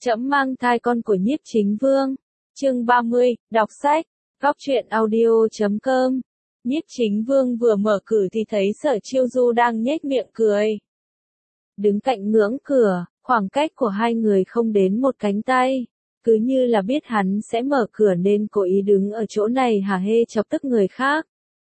Trẫm mang thai con của Nhiếp Chính Vương. Chương 30, đọc sách, góc truyện audio.com. Nhiếp Chính Vương vừa mở cửa thì thấy Sở Chiêu Du đang nhếch miệng cười. Đứng cạnh ngưỡng cửa, khoảng cách của hai người không đến một cánh tay. Cứ như là biết hắn sẽ mở cửa nên cố ý đứng ở chỗ này hả hê chọc tức người khác.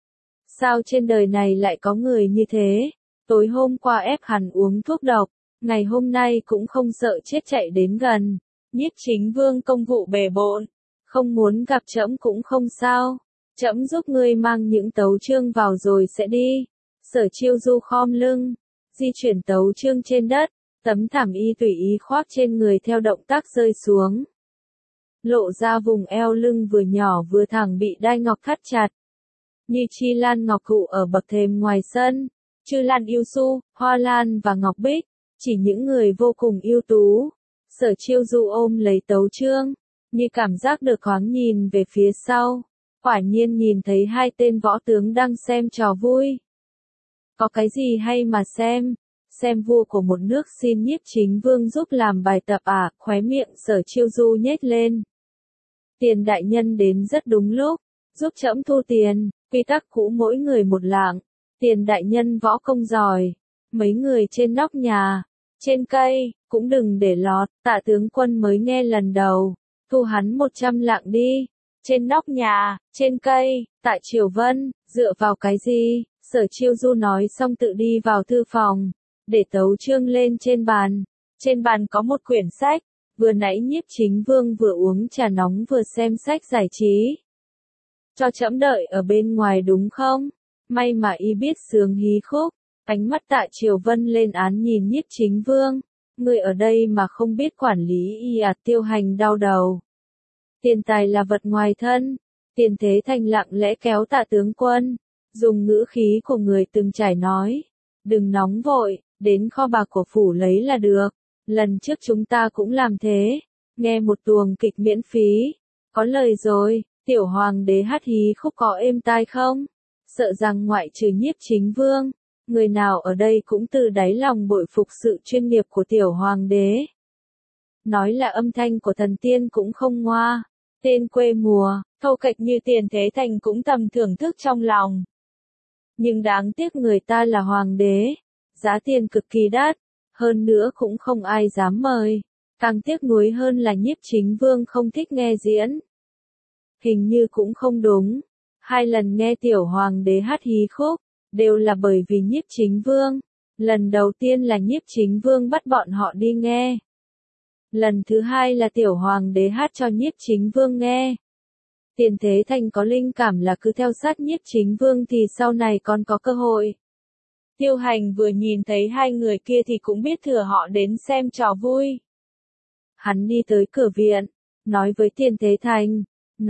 Sao trên đời này lại có người như thế? Tối hôm qua ép hắn uống thuốc độc, ngày hôm nay cũng không sợ chết chạy đến gần. Nhiếp Chính Vương công vụ bề bộn, không muốn gặp trẫm cũng không sao. Trẫm giúp ngươi mang những tấu chương vào rồi sẽ đi. Sở Chiêu Du khom lưng, di chuyển tấu chương trên đất, tấm thảm y tùy ý khoác trên người theo động tác rơi xuống. Lộ ra vùng eo lưng vừa nhỏ vừa thẳng bị đai ngọc thắt chặt. Như chi lan ngọc cụ ở bậc thềm ngoài sân, chư lan yêu su, hoa lan và ngọc bích, chỉ những người vô cùng ưu tú. Sở Chiêu Du ôm lấy tấu chương, như cảm giác được thoáng nhìn về phía sau. Quả nhiên nhìn thấy hai tên võ tướng đang xem trò vui. Có cái gì hay mà xem vua của một nước xin Nhiếp Chính Vương giúp làm bài tập à, khóe miệng Sở Chiêu Du nhếch lên. Tiền đại nhân đến rất đúng lúc, giúp trẫm thu tiền, quy tắc cũ mỗi người một lạng. Tiền đại nhân võ công giỏi, mấy người trên nóc nhà, trên cây, cũng đừng để lọt, Tạ tướng quân mới nghe lần đầu, thu hắn 100 lạng đi. Trên nóc nhà, trên cây, Tạ Triều Vân, dựa vào cái gì? Sở Chiêu Du nói xong tự đi vào thư phòng, để tấu chương lên trên bàn. Trên bàn có một quyển sách, vừa nãy Nhiếp Chính Vương vừa uống trà nóng vừa xem sách giải trí. Cho trẫm đợi ở bên ngoài đúng không? May mà y biết sướng hí khúc. Ánh mắt Tạ Triều Vân lên án nhìn Nhiếp Chính Vương. Người ở đây mà không biết quản lý y à, Tiêu Hành đau đầu. Tiền tài là vật ngoài thân. Tiền Thế Thành lặng lẽ kéo Tạ tướng quân, dùng ngữ khí của người từng trải nói. Đừng nóng vội, đến kho bạc của phủ lấy là được. Lần trước chúng ta cũng làm thế. Nghe một tuồng kịch miễn phí. Có lời rồi, tiểu hoàng đế hát hí khúc có êm tai không? Sợ rằng ngoại trừ Nhiếp Chính Vương, người nào ở đây cũng từ đáy lòng bội phục sự chuyên nghiệp của tiểu hoàng đế. Nói là âm thanh của thần tiên cũng không ngoa. Tên quê mùa, thô kệch như Tiền Thế Thành cũng thầm thưởng thức trong lòng. Nhưng đáng tiếc người ta là hoàng đế, giá tiền cực kỳ đắt, hơn nữa cũng không ai dám mời. Càng tiếc nuối hơn là Nhiếp Chính Vương không thích nghe diễn. Hình như cũng không đúng. 2 lần nghe tiểu hoàng đế hát hí khúc, đều là bởi vì Nhiếp Chính Vương. Lần đầu tiên là Nhiếp Chính Vương bắt bọn họ đi nghe. Lần thứ 2 là tiểu hoàng đế hát cho Nhiếp Chính Vương nghe. Tiền Thế Thành có linh cảm là cứ theo sát Nhiếp Chính Vương thì sau này còn có cơ hội. Tiêu Hành vừa nhìn thấy hai người kia thì cũng biết thừa họ đến xem trò vui. Hắn đi tới cửa viện, nói với Tiền Thế Thành,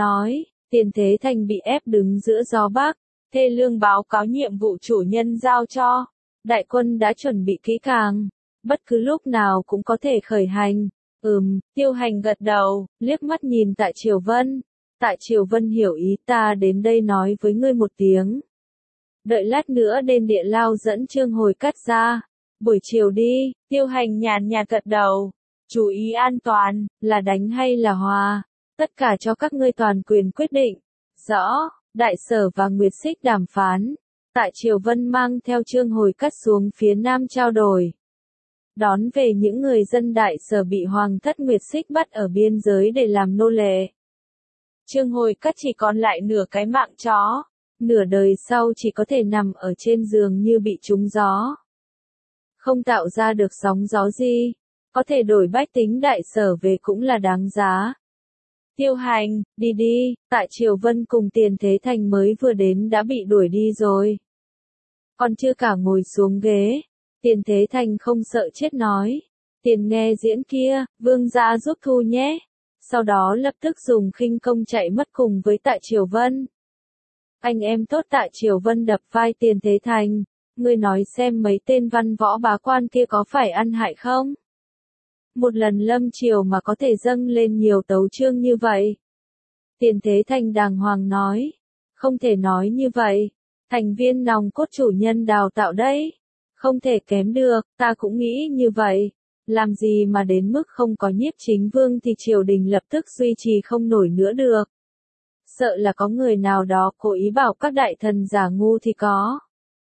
Tiền Thế Thành bị ép đứng giữa gió bắc, thê lương báo cáo nhiệm vụ chủ nhân giao cho. Đại quân đã chuẩn bị kỹ càng, bất cứ lúc nào cũng có thể khởi hành. Tiêu Hành gật đầu, liếc mắt nhìn Tạ Triều Vân. Tạ Triều Vân hiểu ý, ta đến đây nói với ngươi một tiếng. Đợi lát nữa đến địa lao dẫn Trương Hồi Cắt ra. Buổi chiều đi. Tiêu Hành nhàn nhạt gật đầu. Chú ý an toàn, là đánh hay là hòa, tất cả cho các ngươi toàn quyền quyết định. Rõ. Đại Sở và Nguyệt Xích đàm phán. Tạ Triều Vân mang theo Trương Hồi Cắt xuống phía nam trao đổi. Đón về những người dân Đại Sở bị Hoàng thất Nguyệt Xích bắt ở biên giới để làm nô lệ. Trương Hồi Cắt chỉ còn lại nửa cái mạng chó. Nửa đời sau chỉ có thể nằm ở trên giường như bị trúng gió. Không tạo ra được sóng gió gì. Có thể đổi bách tính Đại Sở về cũng là đáng giá. Tiêu Hành, đi. Tạ Triều Vân cùng Tiền Thế Thành mới vừa đến đã bị đuổi đi rồi. Còn chưa cả ngồi xuống ghế. Tiền Thế Thành không sợ chết nói. Tiền nghe diễn kia, vương gia giúp thu nhé. Sau đó lập tức dùng khinh công chạy mất cùng với Tạ Triều Vân. Anh em tốt. Tạ Triều Vân đập vai Tiền Thế Thành. Ngươi nói xem mấy tên văn võ bá quan kia có phải ăn hại không? Một lần lâm triều mà có thể dâng lên nhiều tấu chương như vậy. Tiền Thế Thành đàng hoàng nói. Không thể nói như vậy. Thành viên nòng cốt chủ nhân đào tạo đấy. Không thể kém được, ta cũng nghĩ như vậy. Làm gì mà đến mức không có Nhiếp Chính Vương thì triều đình lập tức duy trì không nổi nữa được. Sợ là có người nào đó cố ý bảo các đại thần giả ngu thì có.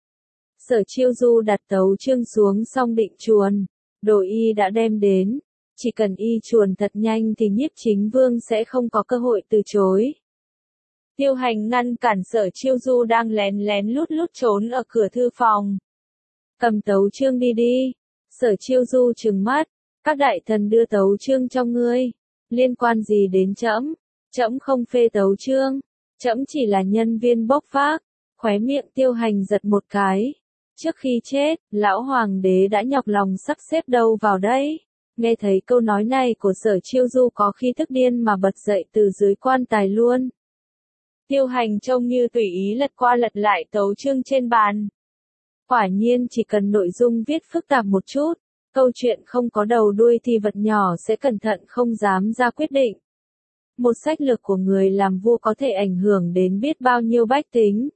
Sở Chiêu Du đặt tấu chương xuống xong định chuồn, đồ y đã đem đến, chỉ cần y chuồn thật nhanh thì Nhiếp Chính Vương sẽ không có cơ hội từ chối. Tiêu Hành ngăn cản Sở Chiêu Du đang lén lén lút lút trốn ở cửa thư phòng. Cầm tấu chương đi đi. Sở Chiêu Du trừng mắt, các đại thần đưa tấu chương cho ngươi, liên quan gì đến trẫm? Trẫm không phê tấu chương, trẫm chỉ là nhân viên bốc vác. Khóe miệng Tiêu Hành giật một cái. Trước khi chết, lão hoàng đế đã nhọc lòng sắp xếp đâu vào đây. Nghe thấy câu nói này của Sở Chiêu Du có khi tức điên mà bật dậy từ dưới quan tài luôn. Tiêu Hành trông như tùy ý lật qua lật lại tấu chương trên bàn. Quả nhiên chỉ cần nội dung viết phức tạp một chút, câu chuyện không có đầu đuôi thì vật nhỏ sẽ cẩn thận không dám ra quyết định. Một sách lược của người làm vua có thể ảnh hưởng đến biết bao nhiêu bách tính.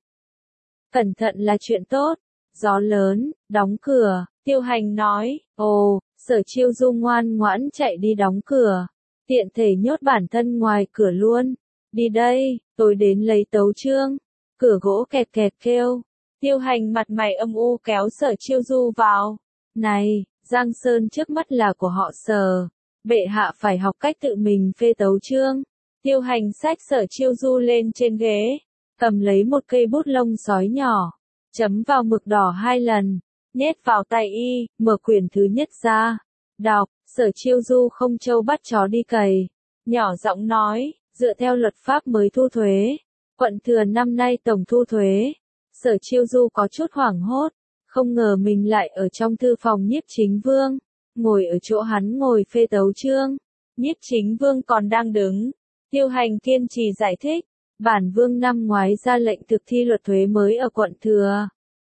Cẩn thận là chuyện tốt. Gió lớn, đóng cửa, Tiêu Hành nói, ồ, Sở Chiêu Du ngoan ngoãn chạy đi đóng cửa, tiện thể nhốt bản thân ngoài cửa luôn. Đi đây, tôi đến lấy tấu chương. Cửa gỗ kẹt kẹt kêu. Tiêu Hành mặt mày âm u kéo Sở Chiêu Du vào. Này, Giang Sơn trước mắt là của họ Sở. Bệ hạ phải học cách tự mình phê tấu chương. Tiêu Hành xách Sở Chiêu Du lên trên ghế, cầm lấy một cây bút lông sói nhỏ, chấm vào mực đỏ 2 lần, nhét vào tay y, mở quyển thứ nhất ra. Đọc, Sở Chiêu Du không trâu bắt chó đi cày. Nhỏ giọng nói, dựa theo luật pháp mới thu thuế. Quận Thừa năm nay tổng thu thuế. Sở Chiêu Du có chút hoảng hốt, không ngờ mình lại ở trong thư phòng Nhiếp Chính Vương, ngồi ở chỗ hắn ngồi phê tấu chương. Nhiếp Chính Vương còn đang đứng. Tiêu Hành kiên trì giải thích, bản vương năm ngoái ra lệnh thực thi luật thuế mới ở quận Thừa.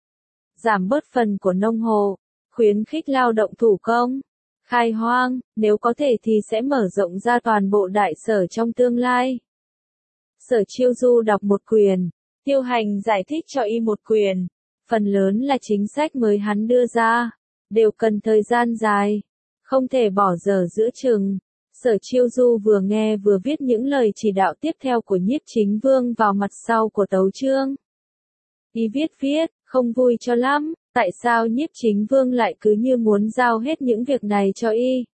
Giảm bớt phần của nông hộ, khuyến khích lao động thủ công, khai hoang, nếu có thể thì sẽ mở rộng ra toàn bộ đại sở trong tương lai. Sở Chiêu Du đọc một quyển, Tiêu Hành giải thích cho y một quyển, phần lớn là chính sách mới hắn đưa ra, đều cần thời gian dài, không thể bỏ dở giữa chừng. Sở Chiêu Du vừa nghe vừa viết những lời chỉ đạo tiếp theo của Nhiếp Chính Vương vào mặt sau của tấu chương. Y viết, không vui cho lắm, tại sao Nhiếp Chính Vương lại cứ như muốn giao hết những việc này cho y?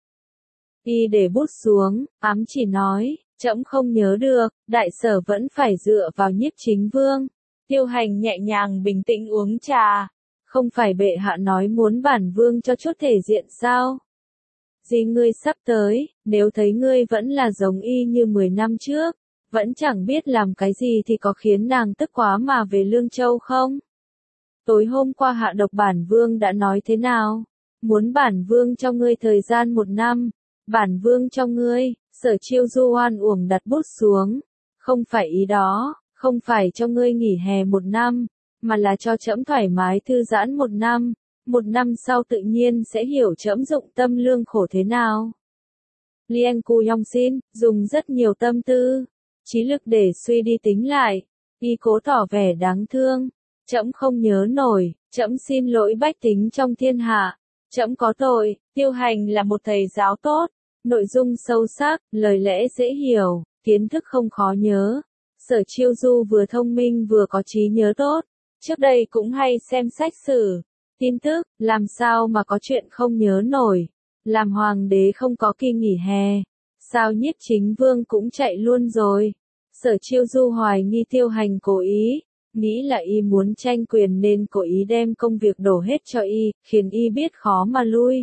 Y để bút xuống, ám chỉ nói, trẫm không nhớ được, đại sở vẫn phải dựa vào Nhiếp Chính Vương. Tiêu Hành nhẹ nhàng bình tĩnh uống trà. Không phải bệ hạ nói muốn bản vương cho chút thể diện sao? Gì ngươi sắp tới, nếu thấy ngươi vẫn là giống y như 10 năm trước, vẫn chẳng biết làm cái gì thì có khiến nàng tức quá mà về Lương Châu không? Tối hôm qua hạ độc bản vương đã nói thế nào? Muốn bản vương cho ngươi thời gian 1 năm, bản vương cho ngươi. Sở Chiêu Du oan uổng đặt bút xuống. Không phải ý đó, không phải cho ngươi nghỉ hè 1 năm, mà là cho trẫm thoải mái thư giãn 1 năm. 1 năm sau tự nhiên sẽ hiểu trẫm dụng tâm lương khổ thế nào. Lien Cu Yong Xin, dùng rất nhiều tâm tư, trí lực để suy đi tính lại, y cố tỏ vẻ đáng thương. Trẫm không nhớ nổi, trẫm xin lỗi bách tính trong thiên hạ, trẫm có tội. Tiêu Hành là một thầy giáo tốt, nội dung sâu sắc, lời lẽ dễ hiểu, kiến thức không khó nhớ. Sở Chiêu Du vừa thông minh vừa có trí nhớ tốt, trước đây cũng hay xem sách sử, tin tức, làm sao mà có chuyện không nhớ nổi. Làm hoàng đế không có kỳ nghỉ hè, sao Nhiếp Chính Vương cũng chạy luôn rồi. Sở Chiêu Du hoài nghi Tiêu Hành cố ý, nghĩ là y muốn tranh quyền nên cố ý đem công việc đổ hết cho y, khiến y biết khó mà lui.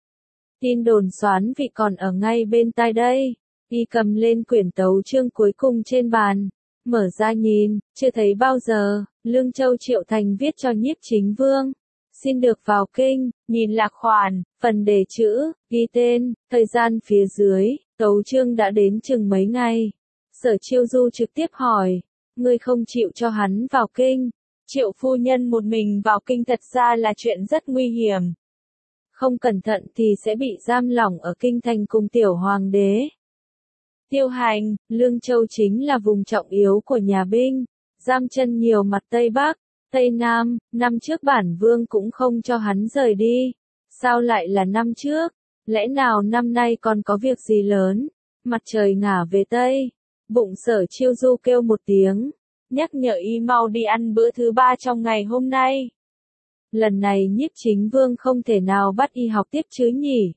Tin đồn xoán vị còn ở ngay bên tai đây. Y cầm lên quyển tấu chương cuối cùng trên bàn, mở ra nhìn, chưa thấy bao giờ. Lương Châu Triệu Thành viết cho Nhiếp Chính Vương, xin được vào kinh, nhìn lạc khoản, phần đề chữ, ghi tên, thời gian phía dưới, tấu chương đã đến chừng mấy ngày. Sở Chiêu Du trực tiếp hỏi, ngươi không chịu cho hắn vào kinh? Triệu phu nhân một mình vào kinh thật ra là chuyện rất nguy hiểm. Không cẩn thận thì sẽ bị giam lỏng ở kinh thành cùng tiểu hoàng đế. Tiêu Hành, Lương Châu chính là vùng trọng yếu của nhà Binh, giam chân nhiều mặt Tây Bắc, Tây Nam, năm trước bản vương cũng không cho hắn rời đi. Sao lại là năm trước? Lẽ nào năm nay còn có việc gì lớn? Mặt trời ngả về Tây. Bụng Sở Chiêu Du kêu một tiếng, nhắc nhở y mau đi ăn bữa thứ ba trong ngày hôm nay. Lần này Nhiếp Chính Vương không thể nào bắt y học tiếp chứ nhỉ?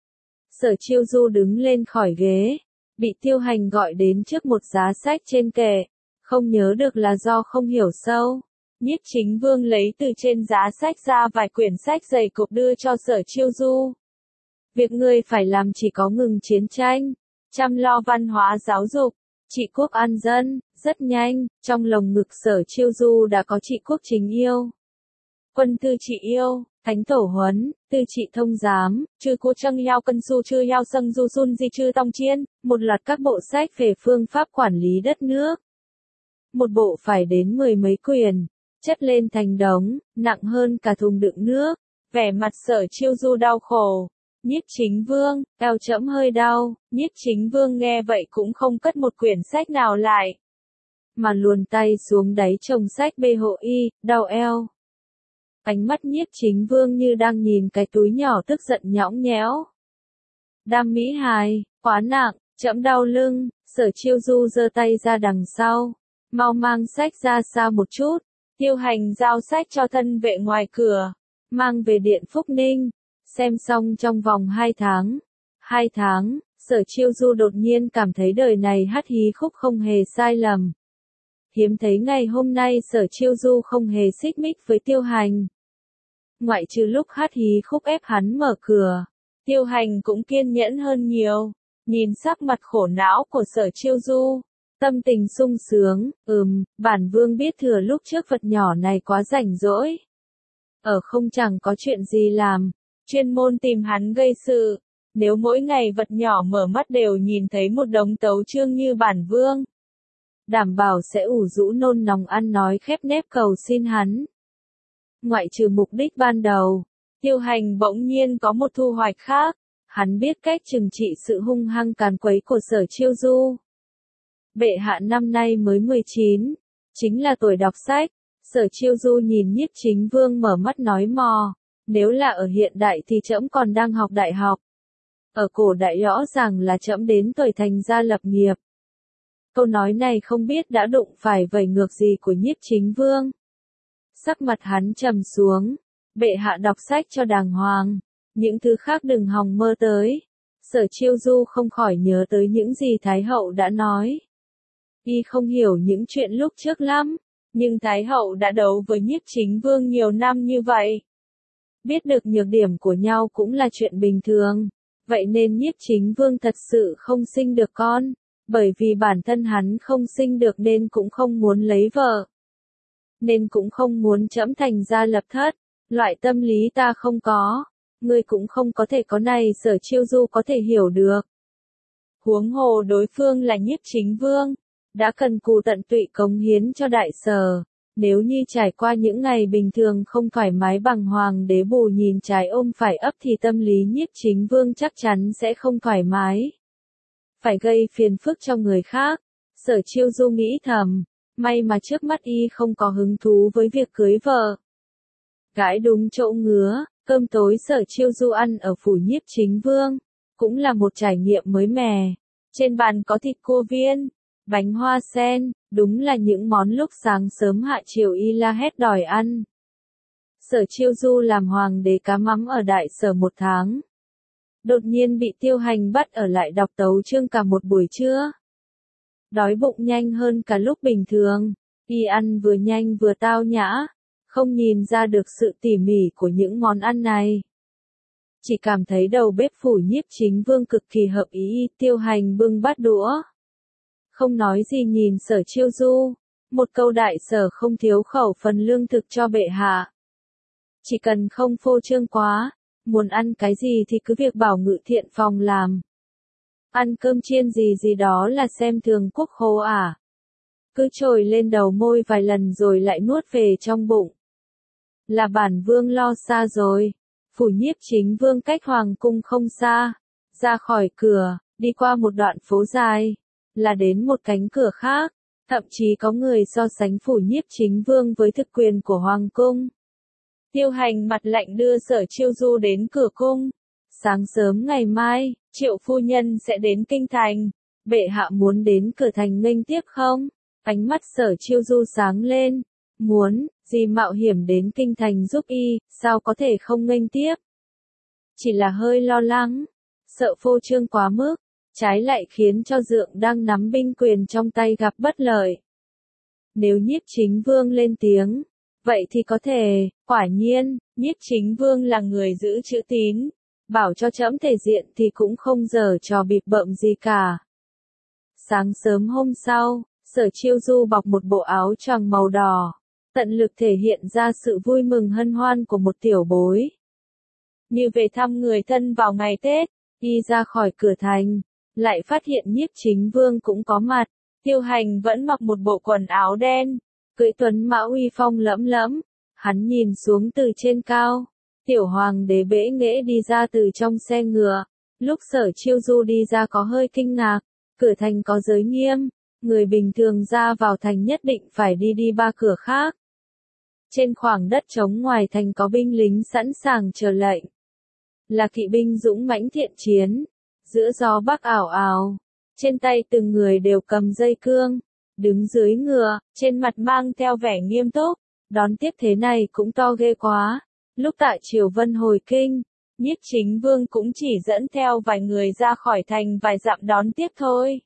Sở Chiêu Du đứng lên khỏi ghế, bị Tiêu Hành gọi đến trước một giá sách trên kệ, không nhớ được là do không hiểu sâu. Nhiếp Chính Vương lấy từ trên giá sách ra vài quyển sách dày cộp đưa cho Sở Chiêu Du. Việc ngươi phải làm chỉ có ngừng chiến tranh, chăm lo văn hóa giáo dục, trị quốc an dân. Rất nhanh, trong lồng ngực Sở Chiêu Du đã có trị quốc chính yêu, quân tư trị yêu, thánh tổ huấn, tư trị thông giám, chư cô trăng yao cân su chư yao sâng du sun di chư tông chiên, một loạt các bộ sách về phương pháp quản lý đất nước. Một bộ phải đến 10 mấy quyển, chất lên thành đống, nặng hơn cả thùng đựng nước. Vẻ mặt Sở Chiêu Du đau khổ. Nhiếp Chính Vương, eo trẫm hơi đau. Nhiếp Chính Vương nghe vậy cũng không cất một quyển sách nào lại, mà luồn tay xuống đáy chồng sách bê hộ y, đau eo. Ánh mắt Nhiếp Chính Vương như đang nhìn cái túi nhỏ tức giận nhõng nhẽo. Đam mỹ hài, quá nặng, trẫm đau lưng. Sở Chiêu Du giơ tay ra đằng sau, mau mang sách ra xa một chút. Tiêu Hành giao sách cho thân vệ ngoài cửa, mang về Điện Phúc Ninh, xem xong trong vòng 2 tháng. 2 tháng, Sở Chiêu Du đột nhiên cảm thấy đời này hát hí khúc không hề sai lầm. Hiếm thấy ngày hôm nay Sở Chiêu Du không hề xích mích với Tiêu Hành. Ngoại trừ lúc hát hí khúc ép hắn mở cửa, Tiêu Hành cũng kiên nhẫn hơn nhiều. Nhìn sắc mặt khổ não của Sở Chiêu Du, tâm tình sung sướng, bản vương biết thừa lúc trước vật nhỏ này quá rảnh rỗi. Ở không chẳng có chuyện gì làm, chuyên môn tìm hắn gây sự. Nếu mỗi ngày vật nhỏ mở mắt đều nhìn thấy một đống tấu chương như bản vương, đảm bảo sẽ ủ rũ nôn nóng ăn nói khép nép cầu xin hắn. Ngoại trừ mục đích ban đầu, Tiêu Hành bỗng nhiên có một thu hoạch khác. Hắn biết cách trừng trị sự hung hăng càn quấy của Sở Chiêu Du. Bệ hạ năm nay mới 19, chính là tuổi đọc sách. Sở Chiêu Du nhìn Nhiếp Chính Vương mở mắt nói mò, nếu là ở hiện đại thì trẫm còn đang học đại học. Ở cổ đại rõ ràng là trẫm đến tuổi thành gia lập nghiệp. Câu nói này không biết đã đụng phải vẩy ngược gì của Nhiếp Chính Vương. Sắc mặt hắn trầm xuống, bệ hạ đọc sách cho đàng hoàng, những thứ khác đừng hòng mơ tới. Sở Chiêu Du không khỏi nhớ tới những gì Thái Hậu đã nói. Y không hiểu những chuyện lúc trước lắm, nhưng Thái Hậu đã đấu với Nhiếp Chính Vương nhiều năm như vậy. Biết được nhược điểm của nhau cũng là chuyện bình thường, vậy nên Nhiếp Chính Vương thật sự không sinh được con, bởi vì bản thân hắn không sinh được nên cũng không muốn lấy vợ. Nên cũng không muốn trẫm thành gia lập thất, loại tâm lý ta không có, ngươi cũng không có thể có này. Sở Chiêu Du có thể hiểu được. Huống hồ đối phương là Nhiếp Chính Vương, đã cần cù tận tụy cống hiến cho Đại Sở. Nếu như trải qua những ngày bình thường không thoải mái bằng hoàng đế bù nhìn trái ôm phải ấp thì tâm lý Nhiếp Chính Vương chắc chắn sẽ không thoải mái. Phải gây phiền phức cho người khác. Sở Chiêu Du nghĩ thầm, may mà trước mắt y không có hứng thú với việc cưới vợ. Gãi đúng chỗ ngứa, cơm tối Sở Chiêu Du ăn ở phủ Nhiếp Chính Vương, cũng là một trải nghiệm mới mẻ. Trên bàn có thịt cua viên, bánh hoa sen, đúng là những món lúc sáng sớm hạ chiều y la hét đòi ăn. Sở Chiêu Du làm hoàng đế cá mắm ở Đại Sở 1 tháng. Đột nhiên bị Tiêu Hành bắt ở lại đọc tấu chương cả một buổi trưa. Đói bụng nhanh hơn cả lúc bình thường, y ăn vừa nhanh vừa tao nhã, không nhìn ra được sự tỉ mỉ của những món ăn này. Chỉ cảm thấy đầu bếp phủ Nhiếp Chính Vương cực kỳ hợp ý. Tiêu Hành bưng bát đũa, không nói gì nhìn Sở Chiêu Du, một câu Đại Sở không thiếu khẩu phần lương thực cho bệ hạ. Chỉ cần không phô trương quá, muốn ăn cái gì thì cứ việc bảo ngự thiện phòng làm. Ăn cơm chiên gì gì đó là xem thường quốc khố à? Cứ trồi lên đầu môi vài lần rồi lại nuốt về trong bụng. Là bản vương lo xa rồi. Phủ Nhiếp Chính Vương cách hoàng cung không xa. Ra khỏi cửa, đi qua một đoạn phố dài, là đến một cánh cửa khác. Thậm chí có người so sánh phủ Nhiếp Chính Vương với thực quyền của hoàng cung. Tiêu Hành mặt lạnh đưa Sở Chiêu Du đến cửa cung. Sáng sớm ngày mai, Triệu phu nhân sẽ đến kinh thành. Bệ hạ muốn đến cửa thành nghênh tiếp không? Ánh mắt Sở Chiêu Du sáng lên. Muốn, gì mạo hiểm đến kinh thành giúp y, sao có thể không nghênh tiếp? Chỉ là hơi lo lắng, sợ phô trương quá mức, trái lại khiến cho Dượng đang nắm binh quyền trong tay gặp bất lợi. Nếu Nhiếp Chính Vương lên tiếng, vậy thì có thể, quả nhiên, Nhiếp Chính Vương là người giữ chữ tín, bảo cho trẫm thể diện thì cũng không giở trò bịp bợm gì cả. Sáng sớm hôm sau, Sở Chiêu Du bọc một bộ áo choàng màu đỏ, tận lực thể hiện ra sự vui mừng hân hoan của một tiểu bối. Như về thăm người thân vào ngày Tết, đi ra khỏi cửa thành, lại phát hiện Nhiếp Chính Vương cũng có mặt. Tiêu Hành vẫn mặc một bộ quần áo đen, cưỡi tuấn mã uy phong lẫm lẫm, hắn nhìn xuống từ trên cao. Tiểu hoàng đế bẽ nghễ đi ra từ trong xe ngựa, lúc Sở Chiêu Du đi ra có hơi kinh ngạc, cửa thành có giới nghiêm, người bình thường ra vào thành nhất định phải đi 3 cửa khác. Trên khoảng đất trống ngoài thành có binh lính sẵn sàng chờ lệnh. Là kỵ binh dũng mãnh thiện chiến, giữa gió bắc ảo ảo, trên tay từng người đều cầm dây cương, đứng dưới ngựa, trên mặt mang theo vẻ nghiêm túc, đón tiếp thế này cũng to ghê quá. Lúc Tạ Triều Vân hồi kinh, Nhiếp Chính Vương cũng chỉ dẫn theo vài người ra khỏi thành vài dặm đón tiếp thôi.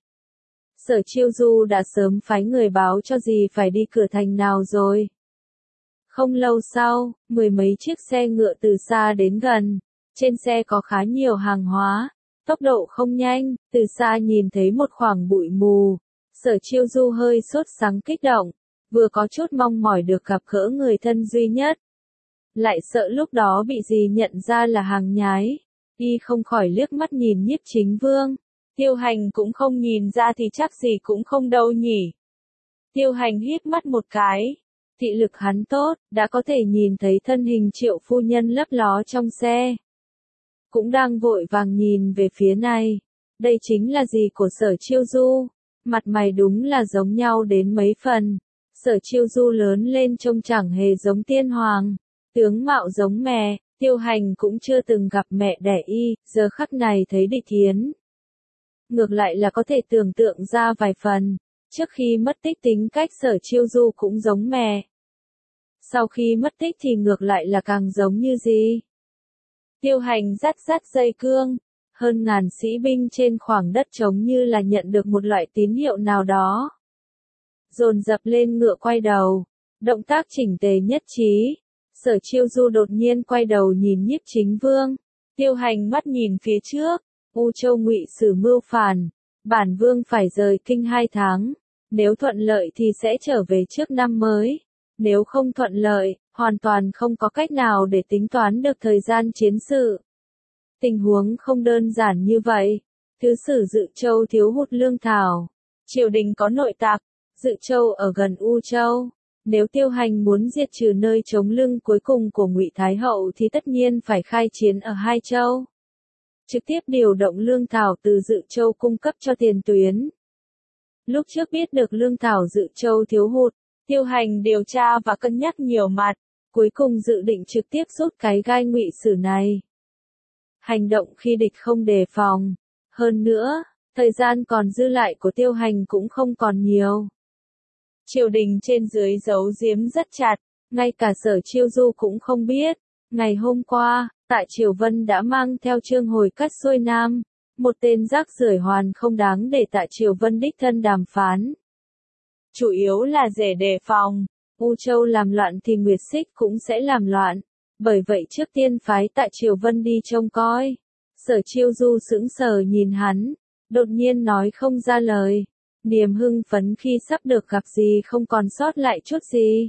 Sở Chiêu Du đã sớm phái người báo cho gì phải đi cửa thành nào rồi. Không lâu sau, 10 mấy chiếc xe ngựa từ xa đến gần, trên xe có khá nhiều hàng hóa, tốc độ không nhanh, từ xa nhìn thấy một khoảng bụi mù. Sở Chiêu Du hơi sốt sắng kích động, vừa có chút mong mỏi được gặp gỡ người thân duy nhất. Lại sợ lúc đó bị gì nhận ra là hàng nhái, y không khỏi liếc mắt nhìn Nhiếp Chính Vương. Tiêu Hành cũng không nhìn ra thì chắc gì cũng không đâu nhỉ. Tiêu Hành híp mắt một cái, thị lực hắn tốt, đã có thể nhìn thấy thân hình Triệu phu nhân lấp ló trong xe. Cũng đang vội vàng nhìn về phía này. Đây chính là gì của Sở Chiêu Du, mặt mày đúng là giống nhau đến mấy phần. Sở Chiêu Du lớn lên trông chẳng hề giống tiên hoàng, tướng mạo giống mẹ, Tiêu Hành cũng chưa từng gặp mẹ đẻ y, giờ khắc này thấy Địch Thiến. Ngược lại là có thể tưởng tượng ra vài phần, trước khi mất tích tính cách Sở Chiêu Du cũng giống mẹ. Sau khi mất tích thì ngược lại là càng giống như gì? Tiêu Hành dắt dây cương, hơn ngàn sĩ binh trên khoảng đất trống như là nhận được một loại tín hiệu nào đó. Dồn dập lên ngựa quay đầu, động tác chỉnh tề nhất trí. Sở Chiêu Du đột nhiên quay đầu nhìn Nhiếp Chính Vương. Tiêu Hành mắt nhìn phía trước, U Châu Ngụy Sử mưu phản, bản vương phải rời kinh 2 tháng, nếu thuận lợi thì sẽ trở về trước năm mới, nếu không thuận lợi, hoàn toàn không có cách nào để tính toán được thời gian chiến sự. Tình huống không đơn giản như vậy. Thứ sử Dự Châu thiếu hụt lương thảo, triều đình có nội tặc, Dự Châu ở gần U Châu. Nếu Tiêu Hành muốn diệt trừ nơi chống lưng cuối cùng của Ngụy Thái Hậu thì tất nhiên phải khai chiến ở 2 châu. Trực tiếp điều động lương thảo từ Dự Châu cung cấp cho tiền tuyến. Lúc trước biết được lương thảo Dự Châu thiếu hụt, Tiêu Hành điều tra và cân nhắc nhiều mặt, cuối cùng dự định trực tiếp rút cái gai Ngụy Sử này. Hành động khi địch không đề phòng. Hơn nữa, thời gian còn dư lại của Tiêu Hành cũng không còn nhiều. Triều đình trên dưới giấu giếm rất chặt, ngay cả Sở Chiêu Du cũng không biết. Ngày hôm qua, Tạ Triều Vân đã mang theo Trương Hồi Cắt xuôi Nam, một tên rác rưởi hoàn không đáng để Tạ Triều Vân đích thân đàm phán. Chủ yếu là để đề phòng, U Châu làm loạn thì Nguyệt Xích cũng sẽ làm loạn, bởi vậy trước tiên phái Tạ Triều Vân đi trông coi. Sở Chiêu Du sững sờ nhìn hắn, đột nhiên nói không ra lời. Niềm hưng phấn khi sắp được gặp gì không còn sót lại chút gì.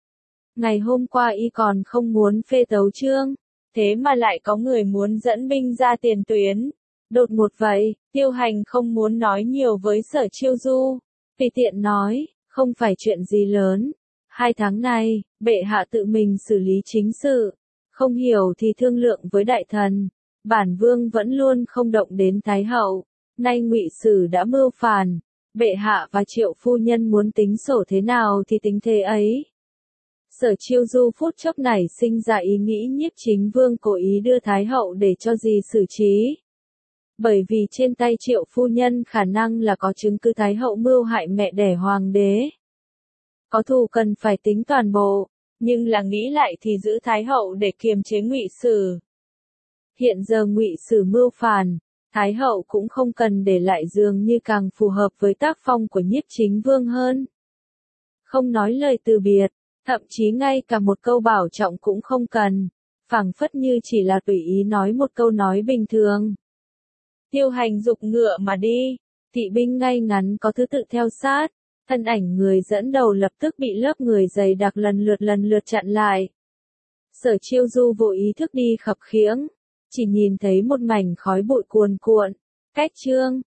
Ngày hôm qua y còn không muốn phê tấu chương, thế mà lại có người muốn dẫn binh ra tiền tuyến. Đột ngột vậy, Tiêu Hành không muốn nói nhiều với Sở Chiêu Du. Tùy tiện nói, không phải chuyện gì lớn. 2 tháng này, bệ hạ tự mình xử lý chính sự. Không hiểu thì thương lượng với đại thần. Bản vương vẫn luôn không động đến Thái Hậu. Nay Ngụy Sử đã mưu phản. Bệ hạ và Triệu phu nhân muốn tính sổ thế nào thì tính thế ấy. Sở Chiêu Du phút chốc nảy sinh ra ý nghĩ Nhiếp Chính Vương cố ý đưa Thái hậu để cho gì xử trí. Bởi vì trên tay Triệu phu nhân khả năng là có chứng cứ Thái hậu mưu hại mẹ đẻ hoàng đế. Có thù cần phải tính toàn bộ, nhưng là nghĩ lại thì giữ Thái hậu để kiềm chế Ngụy Sử. Hiện giờ Ngụy Sử mưu phản, Thái hậu cũng không cần để lại, dường như càng phù hợp với tác phong của Nhiếp Chính Vương hơn. Không nói lời từ biệt, thậm chí ngay cả một câu bảo trọng cũng không cần, phảng phất như chỉ là tùy ý nói một câu nói bình thường. Tiêu Hành dục ngựa mà đi, thị binh ngay ngắn có thứ tự theo sát, thân ảnh người dẫn đầu lập tức bị lớp người dày đặc lần lượt chặn lại. Sở Chiêu Du vô ý thức đi khập khiễng, chỉ nhìn thấy một mảnh khói bụi cuồn cuộn, cách Trương